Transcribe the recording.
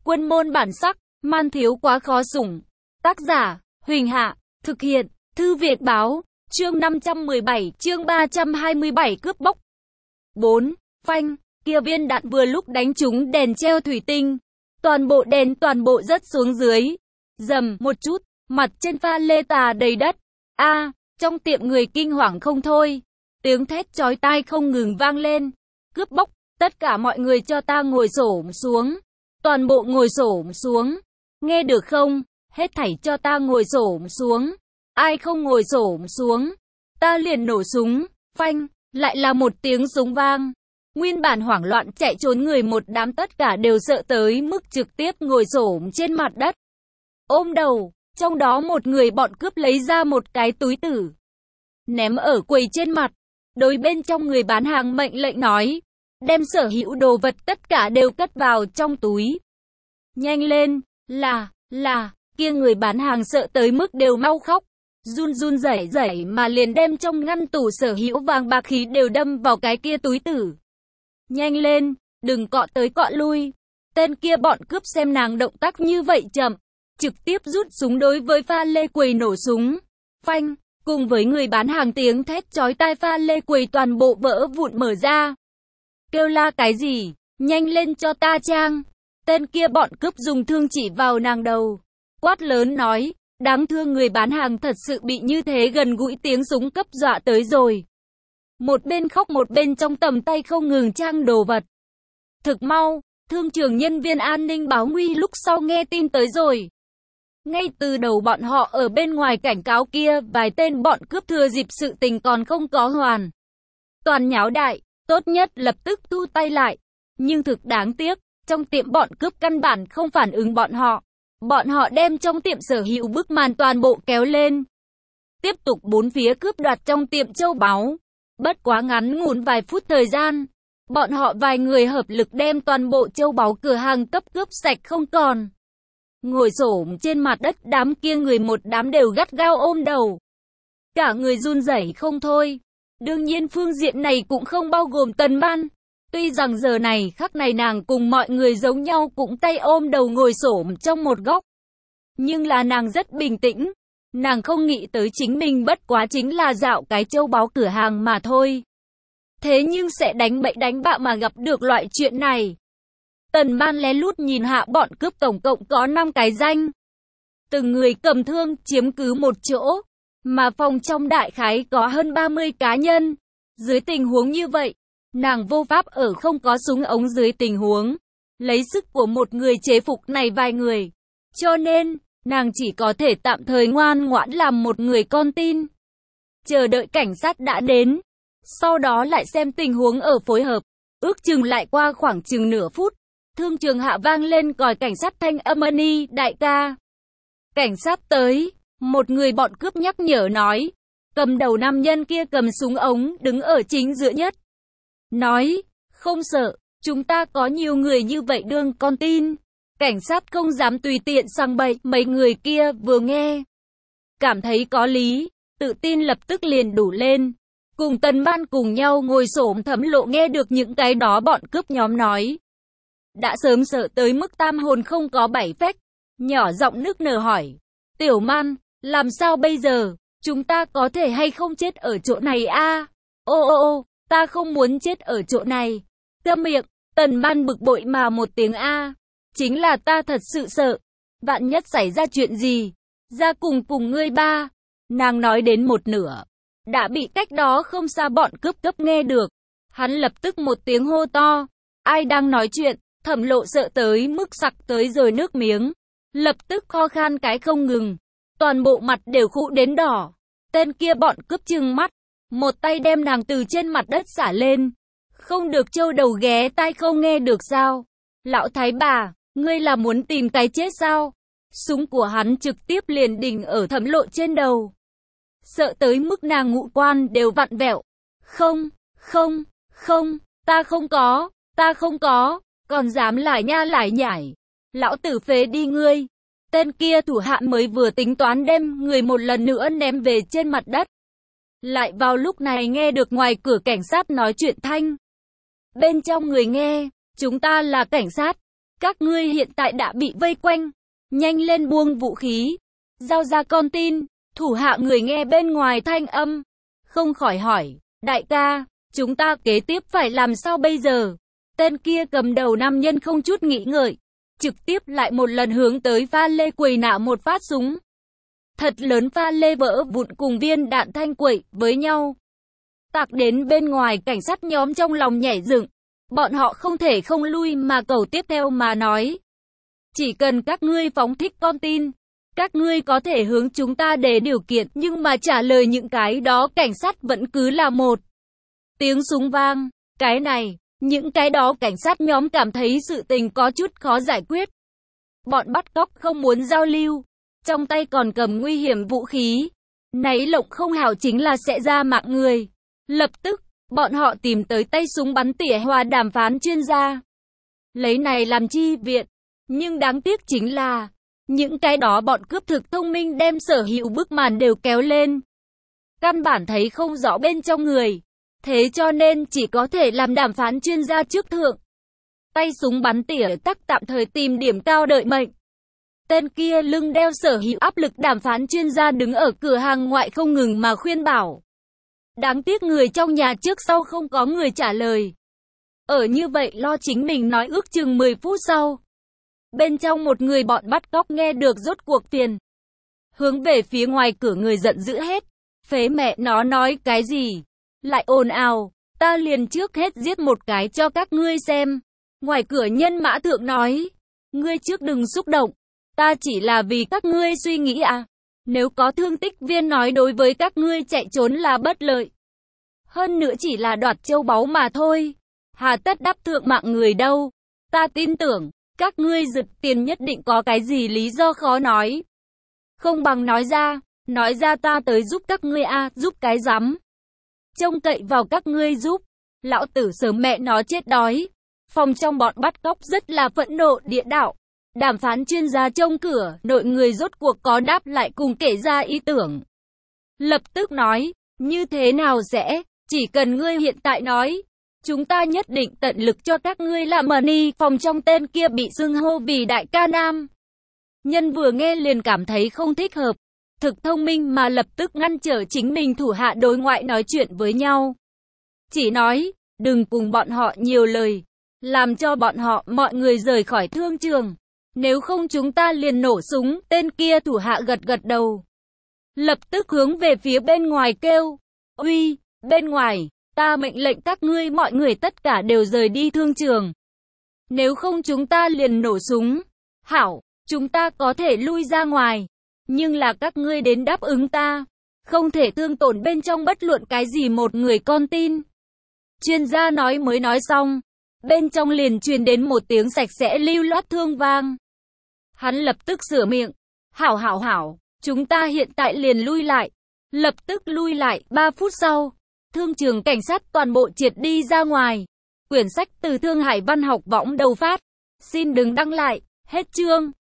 Quân môn bản sắc, man thiếu quá khó sủng. Tác giả, Huỳnh Hạ, thực hiện, Thư Việt Báo, chương 517, chương 327 cướp bóc. 4. Phanh, kia viên đạn vừa lúc đánh trúng đèn treo thủy tinh. Toàn bộ rớt xuống dưới. Rầm một chút, mặt trên pha lê tà đầy đất. Trong tiệm người kinh hoàng không thôi. Tiếng thét chói tai không ngừng vang lên. Cướp bóc, tất cả mọi người cho ta ngồi xổm xuống. Toàn bộ ngồi xổm xuống. Nghe được không? Hết thảy cho ta ngồi xổm xuống. Ai không ngồi xổm xuống, ta liền nổ súng. Phanh, lại là một tiếng súng vang. Nguyên bản hoảng loạn chạy trốn người một đám tất cả đều sợ tới mức trực tiếp ngồi xổm trên mặt đất. Ôm đầu, trong đó một người bọn cướp lấy ra một cái túi tử. Ném ở quầy trên mặt. Đối bên trong người bán hàng mệnh lệnh nói. Đem sở hữu đồ vật tất cả đều cất vào trong túi. Nhanh lên, kia người bán hàng sợ tới mức đều mau khóc. Run rẩy mà liền đem trong ngăn tủ sở hữu vàng bạc khí đều đâm vào cái kia túi tử. Nhanh lên, đừng cọ tới cọ lui. Tên kia bọn cướp xem nàng động tác như vậy chậm, trực tiếp rút súng đối với pha lê quầy nổ súng. Phanh, cùng với người bán hàng tiếng thét chói tai pha lê quầy toàn bộ vỡ vụn mở ra. Kêu la cái gì? Nhanh lên cho ta trang. Tên kia bọn cướp dùng thương chỉ vào nàng đầu. Quát lớn nói, đáng thương người bán hàng thật sự bị như thế gần gũi tiếng súng cấp dọa tới rồi. Một bên khóc một bên trong tầm tay không ngừng trang đồ vật. Thực mau, thương trường nhân viên an ninh báo nguy lúc sau nghe tin tới rồi. Ngay từ đầu bọn họ ở bên ngoài cảnh cáo kia, vài tên bọn cướp thừa dịp sự tình còn không có hoàn toàn nháo đại, tốt nhất lập tức thu tay lại. Nhưng thực đáng tiếc, trong tiệm bọn cướp căn bản không phản ứng bọn họ. Bọn họ đem trong tiệm sở hữu bức màn toàn bộ kéo lên. Tiếp tục bốn phía cướp đoạt trong tiệm châu báu. Bất quá ngắn ngủn vài phút thời gian, bọn họ vài người hợp lực đem toàn bộ châu báu cửa hàng cấp cướp sạch không còn. Ngồi xổm trên mặt đất đám kia người một đám đều gắt gao ôm đầu. Cả người run rẩy không thôi. Đương nhiên phương diện này cũng không bao gồm Tần Ban. Tuy rằng giờ này khắc này nàng cùng mọi người giống nhau cũng tay ôm đầu ngồi xổm trong một góc. Nhưng là nàng rất bình tĩnh. Nàng không nghĩ tới chính mình bất quá chính là dạo cái châu báu cửa hàng mà thôi. Thế nhưng sẽ đánh bậy đánh bạ mà gặp được loại chuyện này. Tần Ban lén lút nhìn hạ bọn cướp tổng cộng có 5 cái danh. Từng người cầm thương chiếm cứ một chỗ. Mà phòng trong đại khái có hơn 30 cá nhân. Dưới tình huống như vậy, nàng vô pháp ở không có súng ống dưới tình huống lấy sức của một người chế phục này vài người. Cho nên, nàng chỉ có thể tạm thời ngoan ngoãn làm một người con tin. Chờ đợi cảnh sát đã đến. Sau đó lại xem tình huống ở phối hợp. Ước chừng lại qua khoảng chừng nửa phút. Thương trường hạ vang lên còi cảnh sát thanh âm Ân đại ca. Cảnh sát tới. Một người bọn cướp nhắc nhở nói. Cầm đầu nam nhân kia cầm súng ống đứng ở chính giữa nhất. Nói, không sợ, chúng ta có nhiều người như vậy đương con tin. Cảnh sát không dám tùy tiện sang bậy. Mấy người kia vừa nghe, cảm thấy có lý, tự tin lập tức liền đủ lên. Cùng Tần Ban cùng nhau ngồi xổm Thẩm Lộ nghe được những cái đó bọn cướp nhóm nói. Đã sớm sợ tới mức tam hồn không có bảy phách. Nhỏ giọng nức nở hỏi. Tiểu Man, làm sao bây giờ? Chúng ta có thể hay không chết ở chỗ này a? Ô, ta không muốn chết ở chỗ này. Câm miệng, Tần Ban bực bội mà một tiếng a. Chính là ta thật sự sợ. Vạn nhất xảy ra chuyện gì? Ra cùng ngươi ba. Nàng nói đến một nửa. Đã bị cách đó không xa bọn cướp cấp nghe được. Hắn lập tức một tiếng hô to. Ai đang nói chuyện? Thẩm Lộ sợ tới mức sặc tới rồi nước miếng. Lập tức kho khan cái không ngừng. Toàn bộ mặt đều khụ đến đỏ. Tên kia bọn cướp trừng mắt. Một tay đem nàng từ trên mặt đất xả lên. Không được trâu đầu ghé tai không nghe được sao? Lão thái bà, ngươi là muốn tìm cái chết sao? Súng của hắn trực tiếp liền đỉnh ở Thẩm Lộ trên đầu. Sợ tới mức nàng ngũ quan đều vặn vẹo. Không, ta không có, còn dám lải nha lải nhải. Lão tử phế đi ngươi. Tên kia thủ hạ mới vừa tính toán đem người một lần nữa ném về trên mặt đất. Lại vào lúc này nghe được ngoài cửa cảnh sát nói chuyện thanh. Bên trong người nghe, chúng ta là cảnh sát. Các ngươi hiện tại đã bị vây quanh. Nhanh lên buông vũ khí. Giao ra con tin. Thủ hạ người nghe bên ngoài thanh âm. Không khỏi hỏi. Đại ca, chúng ta kế tiếp phải làm sao bây giờ? Tên kia cầm đầu nam nhân không chút nghĩ ngợi. Trực tiếp lại một lần hướng tới pha lê quầy nã một phát súng. Thật lớn pha lê vỡ vụn cùng viên đạn thanh quậy với nhau. Tạc đến bên ngoài cảnh sát nhóm trong lòng nhảy dựng. Bọn họ không thể không lui mà cầu tiếp theo mà nói. Chỉ cần các ngươi phóng thích con tin, các ngươi có thể hướng chúng ta để điều kiện, nhưng mà trả lời những cái đó cảnh sát vẫn cứ là một. Tiếng súng vang, cái này, những cái đó cảnh sát nhóm cảm thấy sự tình có chút khó giải quyết. Bọn bắt cóc không muốn giao lưu, trong tay còn cầm nguy hiểm vũ khí. Náy lộng không hảo chính là sẽ ra mạng người. Lập tức, bọn họ tìm tới tay súng bắn tỉa hòa đàm phán chuyên gia. Lấy này làm chi viện. Nhưng đáng tiếc chính là, những cái đó bọn cướp thực thông minh đem sở hữu bức màn đều kéo lên. Căn bản thấy không rõ bên trong người. Thế cho nên chỉ có thể làm đàm phán chuyên gia trước thượng. Tay súng bắn tỉa tắc tạm thời tìm điểm cao đợi mệnh. Tên kia lưng đeo sở hữu áp lực đàm phán chuyên gia đứng ở cửa hàng ngoại không ngừng mà khuyên bảo. Đáng tiếc người trong nhà trước sau không có người trả lời. Ở như vậy lo chính mình nói ước chừng 10 phút sau. Bên trong một người bọn bắt cóc nghe được rốt cuộc tiền. Hướng về phía ngoài cửa người giận dữ hết. Phế mẹ nó nói cái gì? Lại ồn ào, ta liền trước hết giết một cái cho các ngươi xem. Ngoài cửa nhân mã thượng nói. Ngươi trước đừng xúc động. Ta chỉ là vì các ngươi suy nghĩ à. Nếu có thương tích viên nói đối với các ngươi chạy trốn là bất lợi. Hơn nữa chỉ là đoạt châu báu mà thôi. Hà tất đáp thượng mạng người đâu. Ta tin tưởng, các ngươi giật tiền nhất định có cái gì lý do khó nói. Không bằng nói ra ta tới giúp các ngươi à, giúp cái rắm. Trông cậy vào các ngươi giúp. Lão tử sớm mẹ nó chết đói. Phòng trong bọn bắt cóc rất là phẫn nộ địa đạo. Đàm phán chuyên gia trông cửa, nội người rốt cuộc có đáp lại cùng kể ra ý tưởng. Lập tức nói, như thế nào sẽ, chỉ cần ngươi hiện tại nói, chúng ta nhất định tận lực cho các ngươi làm money. Phòng trong tên kia bị xưng hô vì đại ca nam. Nhân vừa nghe liền cảm thấy không thích hợp, thực thông minh mà lập tức ngăn trở chính mình thủ hạ đối ngoại nói chuyện với nhau. Chỉ nói, đừng cùng bọn họ nhiều lời, làm cho bọn họ mọi người rời khỏi thương trường. Nếu không chúng ta liền nổ súng. Tên kia thủ hạ gật gật đầu. Lập tức hướng về phía bên ngoài kêu. Uy, bên ngoài, ta mệnh lệnh các ngươi mọi người tất cả đều rời đi thương trường. Nếu không chúng ta liền nổ súng. Hảo, chúng ta có thể lui ra ngoài. Nhưng là các ngươi đến đáp ứng ta. Không thể thương tổn bên trong bất luận cái gì một người con tin. Chuyên gia nói mới nói xong. Bên trong liền truyền đến một tiếng sạch sẽ lưu loát thương vang. Hắn lập tức sửa miệng. Hảo, chúng ta hiện tại liền lui lại. Lập tức lui lại, 3 phút sau. Thương trường cảnh sát toàn bộ triệt đi ra ngoài. Quyển sách từ Thương Hải Văn học võng đầu phát. Xin đừng đăng lại, hết chương.